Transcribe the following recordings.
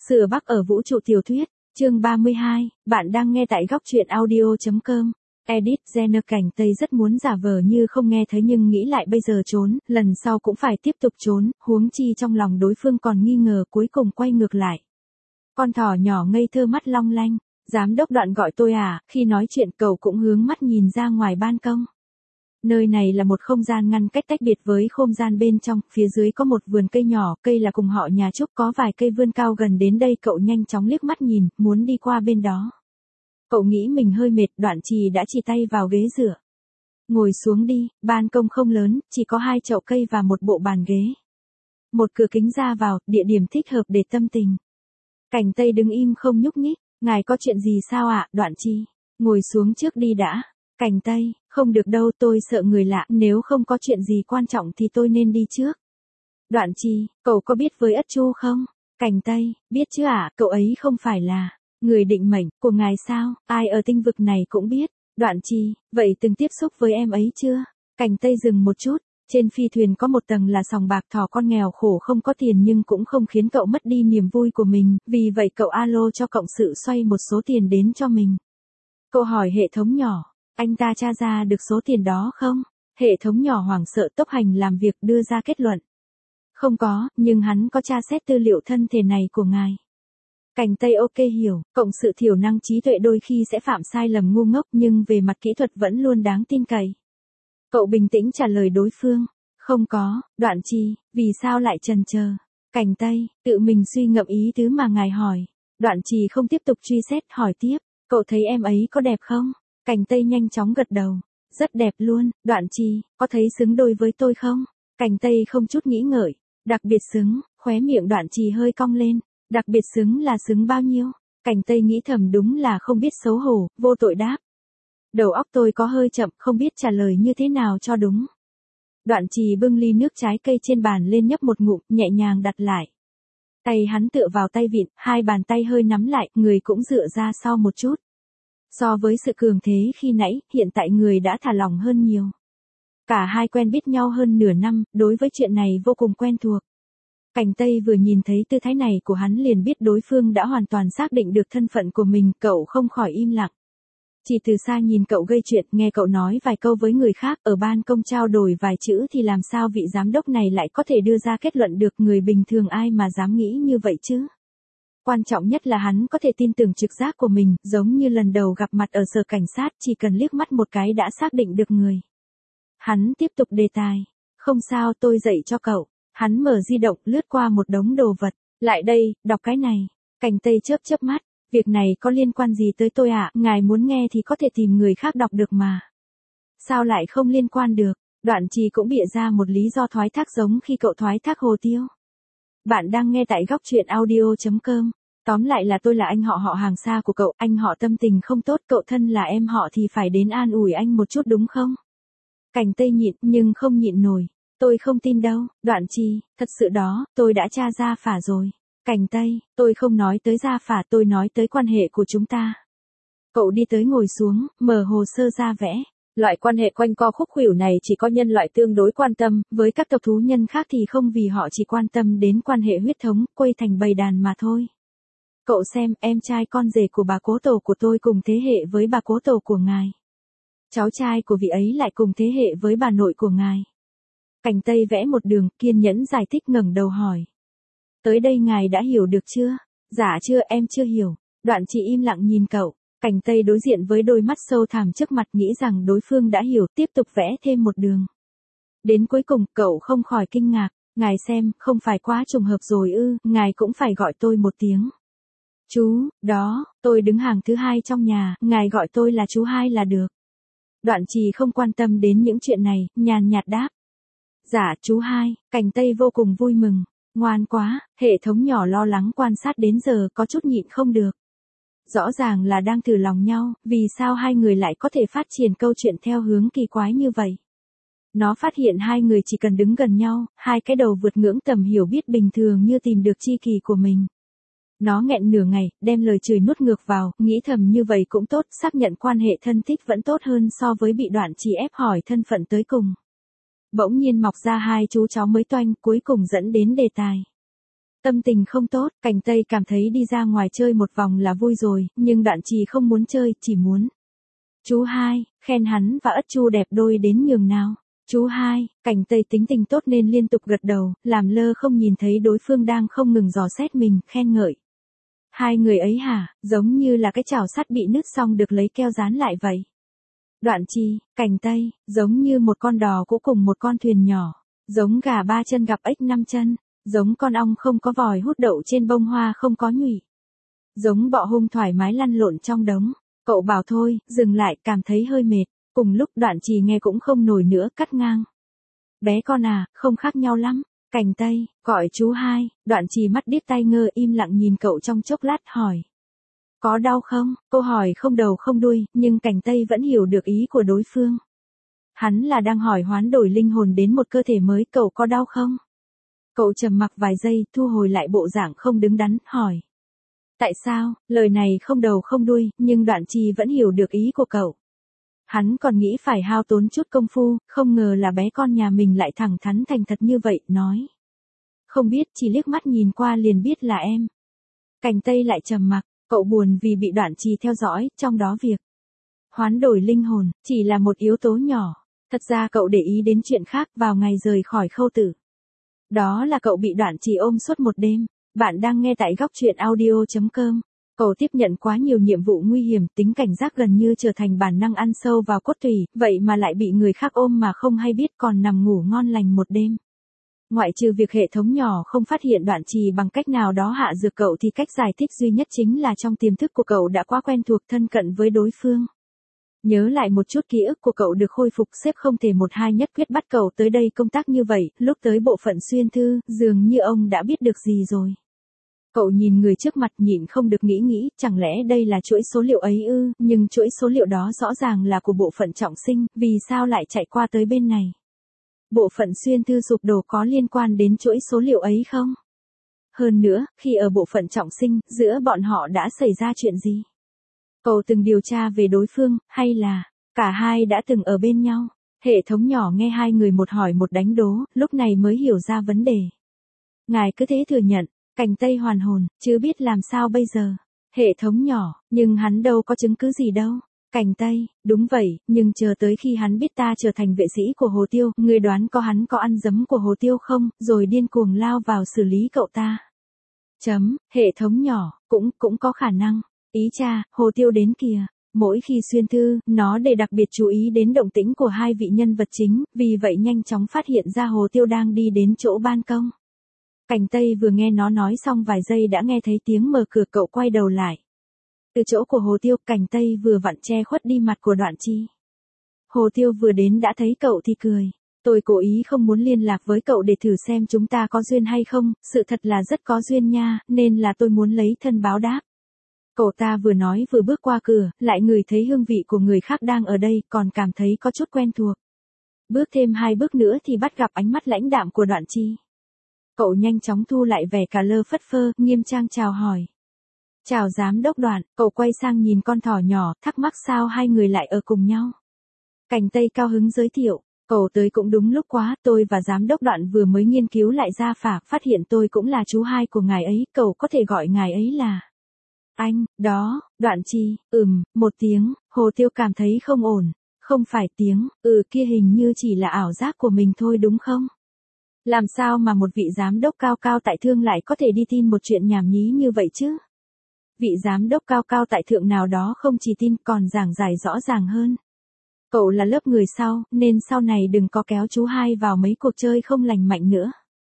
Sửa Bắc ở vũ trụ tiểu thuyết, chương 32, bạn đang nghe tại góc truyện audio.com. Edit Jenner Cảnh Tây rất muốn giả vờ như không nghe thấy nhưng nghĩ lại bây giờ trốn, lần sau cũng phải tiếp tục trốn, huống chi trong lòng đối phương còn nghi ngờ cuối cùng quay ngược lại. Con thỏ nhỏ ngây thơ mắt long lanh, giám đốc Đoạn gọi tôi à, khi nói chuyện cậu cũng hướng mắt nhìn ra ngoài ban công. Nơi này là một không gian ngăn cách tách biệt với không gian bên trong, phía dưới có một vườn cây nhỏ, cây là cùng họ nhà Trúc, có vài cây vươn cao gần đến đây. Cậu nhanh chóng liếc mắt nhìn, muốn đi qua bên đó. Cậu nghĩ mình hơi mệt, Đoạn Trì đã chỉ tay vào ghế dựa. Ngồi xuống đi, ban công không lớn, chỉ có 2 chậu cây và một bộ bàn ghế. Một cửa kính ra vào, địa điểm thích hợp để tâm tình. Cảnh Tây đứng im không nhúc nhích, ngài có chuyện gì sao ạ, Đoạn Trì? Ngồi xuống trước đi đã. Cảnh Tây, không được đâu, tôi sợ người lạ, nếu không có chuyện gì quan trọng thì tôi nên đi trước. Đoạn Trì, cậu có biết với Ất Chu không? Cảnh Tây, biết chứ ạ, cậu ấy không phải là người định mệnh của ngài sao, ai ở tinh vực này cũng biết. Đoạn Trì, vậy từng tiếp xúc với em ấy chưa? Cảnh Tây dừng một chút, trên phi thuyền có một tầng là sòng bạc, thỏ con nghèo khổ không có tiền nhưng cũng không khiến cậu mất đi niềm vui của mình, vì vậy cậu alo cho cộng sự xoay một số tiền đến cho mình. Cậu hỏi hệ thống nhỏ. Anh ta tra ra được số tiền đó không? Hệ thống nhỏ hoảng sợ tốc hành làm việc đưa ra kết luận. Không có, nhưng hắn có tra xét tư liệu thân thể này của ngài. Cảnh Tây ok hiểu, cộng sự thiểu năng trí tuệ đôi khi sẽ phạm sai lầm ngu ngốc nhưng về mặt kỹ thuật vẫn luôn đáng tin cậy. Cậu bình tĩnh trả lời đối phương. Không có, Đoạn Trì, vì sao lại chần chờ? Cảnh Tây, tự mình suy ngẫm ý tứ mà ngài hỏi. Đoạn Trì không tiếp tục truy xét, hỏi tiếp. Cậu thấy em ấy có đẹp không? Cảnh Tây nhanh chóng gật đầu. Rất đẹp luôn, Đoạn Trì, có thấy xứng đôi với tôi không? Cảnh Tây không chút nghĩ ngợi. Đặc biệt xứng, khóe miệng Đoạn Trì hơi cong lên. Đặc biệt xứng là xứng bao nhiêu? Cảnh Tây nghĩ thầm đúng là không biết xấu hổ, vô tội đáp. Đầu óc tôi có hơi chậm, không biết trả lời như thế nào cho đúng. Đoạn Trì bưng ly nước trái cây trên bàn lên nhấp một ngụm, nhẹ nhàng đặt lại. Tay hắn tựa vào tay vịn, 2 bàn tay hơi nắm lại, người cũng dựa ra sau một chút. So với sự cường thế khi nãy, hiện tại người đã thả lỏng hơn nhiều. Cả hai quen biết nhau hơn nửa năm, đối với chuyện này vô cùng quen thuộc. Cảnh Tây vừa nhìn thấy tư thái này của hắn liền biết đối phương đã hoàn toàn xác định được thân phận của mình, cậu không khỏi im lặng. Chỉ từ xa nhìn cậu gây chuyện, nghe cậu nói vài câu với người khác, ở ban công trao đổi vài chữ thì làm sao vị giám đốc này lại có thể đưa ra kết luận được, người bình thường ai mà dám nghĩ như vậy chứ? Quan trọng nhất là hắn có thể tin tưởng trực giác của mình, giống như lần đầu gặp mặt ở sở cảnh sát, chỉ cần liếc mắt một cái đã xác định được người. Hắn tiếp tục đề tài. Không sao, tôi dạy cho cậu. Hắn mở di động, lướt qua một đống đồ vật. Lại đây, đọc cái này. Cảnh Tây chớp chớp mắt. Việc này có liên quan gì tới tôi ạ? Ngài muốn nghe thì có thể tìm người khác đọc được mà. Sao lại không liên quan được? Đoạn Trì cũng bịa ra một lý do thoái thác giống khi cậu thoái thác Hồ Tiêu. Bạn đang nghe tại góc truyện audio.com. Tóm lại là tôi là anh họ hàng xa của cậu, anh họ tâm tình không tốt, cậu thân là em họ thì phải đến an ủi anh một chút đúng không? Cảnh Tây nhịn, nhưng không nhịn nổi. Tôi không tin đâu, Đoạn Trì, thật sự đó, tôi đã tra ra phả rồi. Cảnh Tây, tôi không nói tới gia phả, tôi nói tới quan hệ của chúng ta. Cậu đi tới ngồi xuống, mở hồ sơ ra vẽ. Loại quan hệ quanh co khúc khuỷu này chỉ có nhân loại tương đối quan tâm, với các tộc thú nhân khác thì không, vì họ chỉ quan tâm đến quan hệ huyết thống, quây thành bầy đàn mà thôi. Cậu xem, em trai con rể của bà cố tổ của tôi cùng thế hệ với bà cố tổ của ngài. Cháu trai của vị ấy lại cùng thế hệ với bà nội của ngài. Cảnh Tây vẽ một đường, kiên nhẫn giải thích, ngẩng đầu hỏi. Tới đây ngài đã hiểu được chưa? Dạ chưa, em chưa hiểu. Đoạn Trì im lặng nhìn cậu. Cảnh Tây đối diện với đôi mắt sâu thẳm trước mặt, nghĩ rằng đối phương đã hiểu, tiếp tục vẽ thêm một đường. Đến cuối cùng, cậu không khỏi kinh ngạc. Ngài xem, không phải quá trùng hợp rồi ư, ngài cũng phải gọi tôi một tiếng. Chú, đó, tôi đứng hàng thứ 2 trong nhà, ngài gọi tôi là chú 2 là được. Đoạn Trì không quan tâm đến những chuyện này, nhàn nhạt đáp. Dạ, chú 2, Cảnh Tây vô cùng vui mừng. Ngoan quá, hệ thống nhỏ lo lắng quan sát đến giờ có chút nhịn không được. Rõ ràng là đang thử lòng nhau, vì sao hai người lại có thể phát triển câu chuyện theo hướng kỳ quái như vậy. Nó phát hiện hai người chỉ cần đứng gần nhau, hai cái đầu vượt ngưỡng tầm hiểu biết bình thường như tìm được tri kỷ của mình. Nó nghẹn nửa ngày, đem lời chửi nuốt ngược vào, nghĩ thầm như vậy cũng tốt, xác nhận quan hệ thân thích vẫn tốt hơn so với bị Đoạn Trì ép hỏi thân phận tới cùng. Bỗng nhiên mọc ra 2 chú cháu mới toanh, cuối cùng dẫn đến đề tài. Tâm tình không tốt, Cảnh Tây cảm thấy đi ra ngoài chơi một vòng là vui rồi, nhưng Đoạn Trì không muốn chơi, chỉ muốn. Chú hai, khen hắn và Ất Chu đẹp đôi đến nhường nào. Chú hai, Cảnh Tây tính tình tốt nên liên tục gật đầu, làm lơ không nhìn thấy đối phương đang không ngừng dò xét mình, khen ngợi. Hai người ấy hả, giống như là cái chảo sắt bị nứt xong được lấy keo dán lại vậy. Đoạn Trì, Cảnh Tây, giống như một con đò cũ cùng một con thuyền nhỏ, giống gà ba chân gặp ếch năm chân, giống con ong không có vòi hút đậu trên bông hoa không có nhụy, giống bọ hung thoải mái lăn lộn trong đống. Cậu bảo thôi, dừng lại, cảm thấy hơi mệt. Cùng lúc Đoạn Trì nghe cũng không nổi nữa, cắt ngang. Bé con à, không khác nhau lắm. Cảnh Tây, gọi chú hai. Đoạn Trì mắt điếc tai ngơ im lặng nhìn cậu trong chốc lát hỏi. Có đau không? Câu hỏi không đầu không đuôi, nhưng Cảnh Tây vẫn hiểu được ý của đối phương. Hắn là đang hỏi hoán đổi linh hồn đến một cơ thể mới, cậu có đau không? Cậu trầm mặc vài giây, thu hồi lại bộ dạng không đứng đắn, hỏi. Tại sao? Lời này không đầu không đuôi, nhưng Đoạn Trì vẫn hiểu được ý của cậu. Hắn còn nghĩ phải hao tốn chút công phu, không ngờ là bé con nhà mình lại thẳng thắn thành thật như vậy, nói. Không biết, chỉ liếc mắt nhìn qua liền biết là em. Cảnh Tây lại trầm mặc, cậu buồn vì bị Đoạn Trì theo dõi, trong đó việc hoán đổi linh hồn, chỉ là một yếu tố nhỏ. Thật ra cậu để ý đến chuyện khác vào ngày rời khỏi Khâu Tử. Đó là cậu bị Đoạn Trì ôm suốt một đêm. Bạn đang nghe tại góc truyện audio.com. Cậu tiếp nhận quá nhiều nhiệm vụ nguy hiểm, tính cảnh giác gần như trở thành bản năng ăn sâu vào cốt tủy, vậy mà lại bị người khác ôm mà không hay biết còn nằm ngủ ngon lành một đêm. Ngoại trừ việc hệ thống nhỏ không phát hiện Đoạn Trì bằng cách nào đó hạ dược cậu thì cách giải thích duy nhất chính là trong tiềm thức của cậu đã quá quen thuộc thân cận với đối phương. Nhớ lại một chút ký ức của cậu được khôi phục, sếp không thể một hai nhất quyết bắt cậu tới đây công tác như vậy, lúc tới bộ phận xuyên thư, dường như ông đã biết được gì rồi. Cậu nhìn người trước mặt nhịn không được nghĩ, chẳng lẽ đây là chuỗi số liệu ấy ư, nhưng chuỗi số liệu đó rõ ràng là của bộ phận trọng sinh, vì sao lại chạy qua tới bên này? Bộ phận xuyên thư sụp đổ có liên quan đến chuỗi số liệu ấy không? Hơn nữa, khi ở bộ phận trọng sinh, giữa bọn họ đã xảy ra chuyện gì? Cậu từng điều tra về đối phương, hay là cả hai đã từng ở bên nhau? Hệ thống nhỏ nghe hai người một hỏi một đánh đố, lúc này mới hiểu ra vấn đề. Ngài cứ thế thừa nhận. Cảnh Tây hoàn hồn, chứ biết làm sao bây giờ. Hệ thống nhỏ, nhưng hắn đâu có chứng cứ gì đâu. Cảnh Tây, đúng vậy, nhưng chờ tới khi hắn biết ta trở thành vệ sĩ của Hồ Tiêu, người đoán có hắn có ăn dấm của Hồ Tiêu không, rồi điên cuồng lao vào xử lý cậu ta. Hệ thống nhỏ, cũng có khả năng. Ý cha, Hồ Tiêu đến kìa. Mỗi khi xuyên thư, nó để đặc biệt chú ý đến động tĩnh của hai vị nhân vật chính, vì vậy nhanh chóng phát hiện ra Hồ Tiêu đang đi đến chỗ ban công. Cảnh Tây vừa nghe nó nói xong vài giây đã nghe thấy tiếng mở cửa, cậu quay đầu lại. Từ chỗ của Hồ Tiêu, Cảnh Tây vừa vặn che khuất đi mặt của Đoạn Trì. Hồ Tiêu vừa đến đã thấy cậu thì cười. Tôi cố ý không muốn liên lạc với cậu để thử xem chúng ta có duyên hay không, sự thật là rất có duyên nha, nên là tôi muốn lấy thân báo đáp. Cậu ta vừa nói vừa bước qua cửa, lại ngửi thấy hương vị của người khác đang ở đây, còn cảm thấy có chút quen thuộc. Bước thêm 2 bước nữa thì bắt gặp ánh mắt lãnh đạm của Đoạn Trì. Cậu nhanh chóng thu lại vẻ cả lơ phất phơ, nghiêm trang chào hỏi. Chào giám đốc Đoạn, cậu quay sang nhìn con thỏ nhỏ, thắc mắc sao hai người lại ở cùng nhau. Cảnh Tây cao hứng giới thiệu, cậu tới cũng đúng lúc quá, tôi và giám đốc Đoạn vừa mới nghiên cứu lại gia phả, phát hiện tôi cũng là chú hai của ngài ấy, cậu có thể gọi ngài ấy là anh, đó. Đoạn Trì, một tiếng. Hồ Tiêu cảm thấy không ổn. Không phải tiếng, kia hình như chỉ là ảo giác của mình thôi đúng không? Làm sao mà một vị giám đốc cao cao tại thượng lại có thể đi tin một chuyện nhảm nhí như vậy chứ? Vị giám đốc cao cao tại thượng nào đó không chỉ tin còn giảng giải rõ ràng hơn. Cậu là lớp người sau, nên sau này đừng có kéo chú hai vào mấy cuộc chơi không lành mạnh nữa.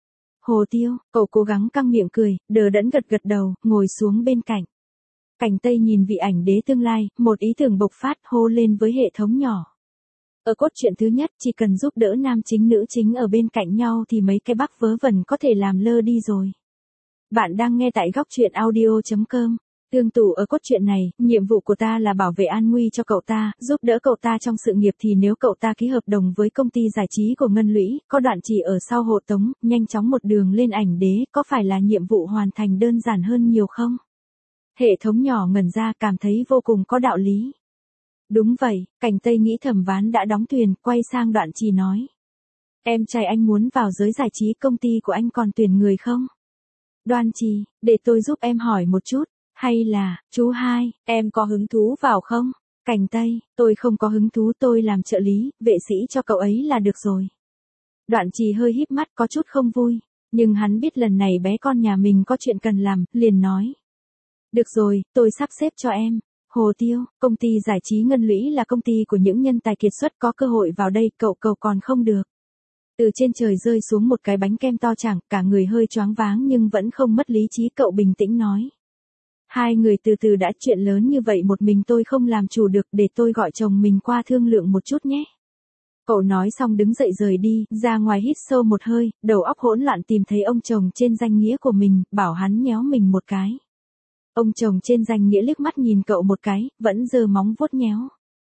Hồ Tiêu, cậu cố gắng căng miệng cười, đờ đẫn gật gật đầu, ngồi xuống bên cạnh. Cảnh Tây nhìn vị ảnh đế tương lai, một ý tưởng bộc phát hô lên với hệ thống nhỏ. Ở cốt truyện thứ nhất, chỉ cần giúp đỡ nam chính nữ chính ở bên cạnh nhau thì mấy cái bắc vớ vẩn có thể làm lơ đi rồi. Bạn đang nghe tại góc truyện audio.com. Tương tự ở cốt truyện này, nhiệm vụ của ta là bảo vệ an nguy cho cậu ta, giúp đỡ cậu ta trong sự nghiệp thì nếu cậu ta ký hợp đồng với công ty giải trí của Ngân Lũy, có Đoạn Trì ở sau hộ tống, nhanh chóng một đường lên ảnh đế, có phải là nhiệm vụ hoàn thành đơn giản hơn nhiều không? Hệ thống nhỏ ngẩn ra cảm thấy vô cùng có đạo lý. Đúng vậy, Cảnh Tây nghĩ thầm ván đã đóng thuyền, quay sang Đoạn Trì nói. Em trai anh muốn vào giới giải trí, công ty của anh còn tuyển người không? Đoan Trì, để tôi giúp em hỏi một chút, hay là, chú hai, em có hứng thú vào không? Cảnh Tây, tôi không có hứng thú, tôi làm trợ lý, vệ sĩ cho cậu ấy là được rồi. Đoạn Trì hơi híp mắt có chút không vui, nhưng hắn biết lần này bé con nhà mình có chuyện cần làm, liền nói. Được rồi, tôi sắp xếp cho em. Hồ Tiêu, công ty giải trí Ngân Lũy là công ty của những nhân tài kiệt xuất, có cơ hội vào đây, cậu còn không được. Từ trên trời rơi xuống một cái bánh kem to chẳng, cả người hơi choáng váng nhưng vẫn không mất lý trí, cậu bình tĩnh nói. Hai người từ từ đã, chuyện lớn như vậy một mình tôi không làm chủ được, để tôi gọi chồng mình qua thương lượng một chút nhé. Cậu nói xong đứng dậy rời đi, ra ngoài hít sâu một hơi, đầu óc hỗn loạn tìm thấy ông chồng trên danh nghĩa của mình, bảo hắn nhéo mình một cái. Ông chồng trên danh nghĩa liếc mắt nhìn cậu một cái, vẫn giơ móng vuốt nhéo.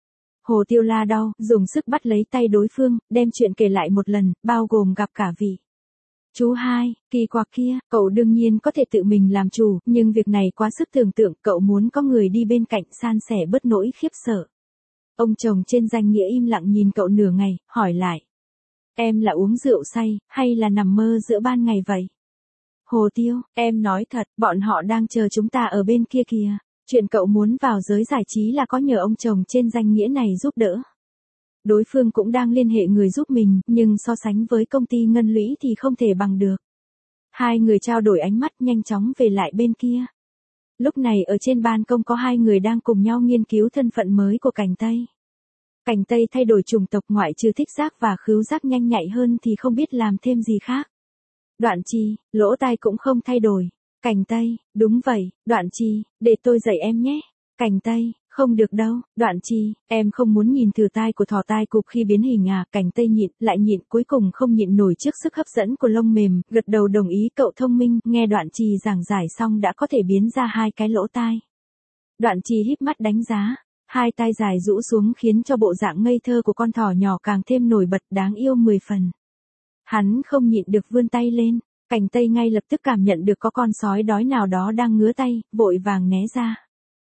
Hồ Tiêu la đau, dùng sức bắt lấy tay đối phương, đem chuyện kể lại một lần, bao gồm gặp cả vị. Chú hai, kỳ quặc kia, cậu đương nhiên có thể tự mình làm chủ, nhưng việc này quá sức tưởng tượng, cậu muốn có người đi bên cạnh san sẻ bớt nỗi khiếp sợ. Ông chồng trên danh nghĩa im lặng nhìn cậu nửa ngày, hỏi lại. Em là uống rượu say, hay là nằm mơ giữa ban ngày vậy? Hồ Tiêu, em nói thật, bọn họ đang chờ chúng ta ở bên kia kìa. Chuyện cậu muốn vào giới giải trí là có nhờ ông chồng trên danh nghĩa này giúp đỡ. Đối phương cũng đang liên hệ người giúp mình, nhưng so sánh với công ty Ngân Lũy thì không thể bằng được. Hai người trao đổi ánh mắt nhanh chóng về lại bên kia. Lúc này ở trên ban công có hai người đang cùng nhau nghiên cứu thân phận mới của Cảnh Tây. Cảnh Tây thay đổi chủng tộc, ngoại trừ thích giác và khứu giác nhanh nhạy hơn thì không biết làm thêm gì khác. Đoạn Trì, lỗ tai cũng không thay đổi. Cảnh Tây, đúng vậy, Đoạn Trì, để tôi dạy em nhé. Cảnh Tây, không được đâu, Đoạn Trì, em không muốn nhìn thử tai của thỏ tai cụp khi biến hình à? Cảnh Tây nhịn, lại nhịn, cuối cùng không nhịn nổi trước sức hấp dẫn của lông mềm, gật đầu đồng ý. Cậu thông minh, nghe Đoạn Trì giảng giải xong đã có thể biến ra hai cái lỗ tai. Đoạn Trì híp mắt đánh giá, hai tai dài rũ xuống khiến cho bộ dạng ngây thơ của con thỏ nhỏ càng thêm nổi bật, đáng yêu 10 phần. Hắn không nhịn được vươn tay lên. Cảnh Tây ngay lập tức cảm nhận được có con sói đói nào đó đang ngứa tay, vội vàng né ra.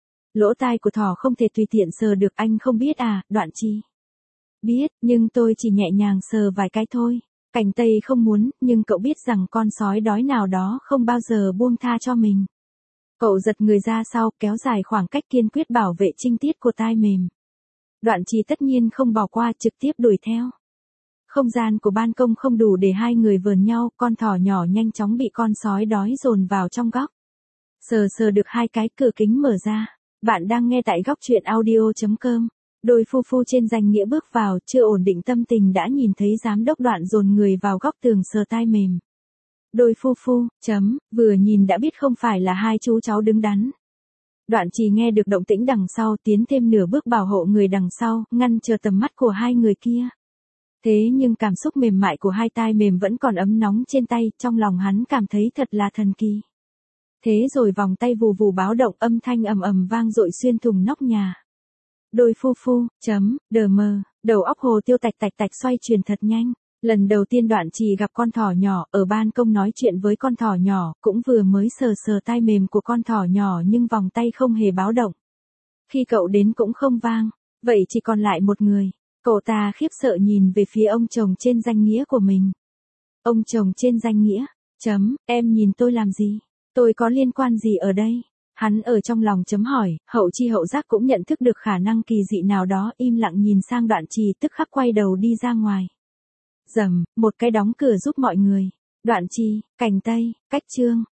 Lỗ tai của thỏ không thể tùy tiện sờ được, anh không biết à? Đoạn Trì. Biết, nhưng tôi chỉ nhẹ nhàng sờ vài cái thôi. Cảnh Tây không muốn, nhưng cậu biết rằng con sói đói nào đó không bao giờ buông tha cho mình. Cậu giật người ra sau, kéo dài khoảng cách, kiên quyết bảo vệ trinh tiết của tai mềm. Đoạn Trì tất nhiên không bỏ qua, trực tiếp đuổi theo. Không gian của ban công không đủ để hai người vờn nhau, con thỏ nhỏ nhanh chóng bị con sói đói dồn vào trong góc. Sờ được hai cái, cửa kính mở ra. Bạn đang nghe tại góc truyện audio.com. Đôi phu phu trên danh nghĩa bước vào, chưa ổn định tâm tình đã nhìn thấy giám đốc Đoạn dồn người vào góc tường sờ tai mềm. Đôi phu phu, vừa nhìn đã biết không phải là hai chú cháu đứng đắn. Đoạn Trì nghe được động tĩnh đằng sau, tiến thêm nửa bước bảo hộ người đằng sau, ngăn chờ tầm mắt của hai người kia. Thế nhưng cảm xúc mềm mại của hai tai mềm vẫn còn ấm nóng trên tay, trong lòng hắn cảm thấy thật là thần kỳ. Thế rồi vòng tay vù vù báo động, âm thanh ầm ầm vang dội xuyên thùng nóc nhà. Đôi phu phu, đờ mờ, đầu óc Hồ Tiêu tạch tạch tạch xoay chuyển thật nhanh. Lần đầu tiên Đoạn Trì gặp con thỏ nhỏ, ở ban công nói chuyện với con thỏ nhỏ, cũng vừa mới sờ tai mềm của con thỏ nhỏ nhưng vòng tay không hề báo động. Khi cậu đến cũng không vang, vậy chỉ còn lại một người. Cậu ta khiếp sợ nhìn về phía ông chồng trên danh nghĩa của mình. Ông chồng trên danh nghĩa, em nhìn tôi làm gì? Tôi có liên quan gì ở đây? Hắn ở trong lòng hỏi, hậu chi hậu giác cũng nhận thức được khả năng kỳ dị nào đó, im lặng nhìn sang Đoạn Trì, tức khắc quay đầu đi ra ngoài. Một cái đóng cửa giúp mọi người. Đoạn Trì, Cảnh Tây, cách chương.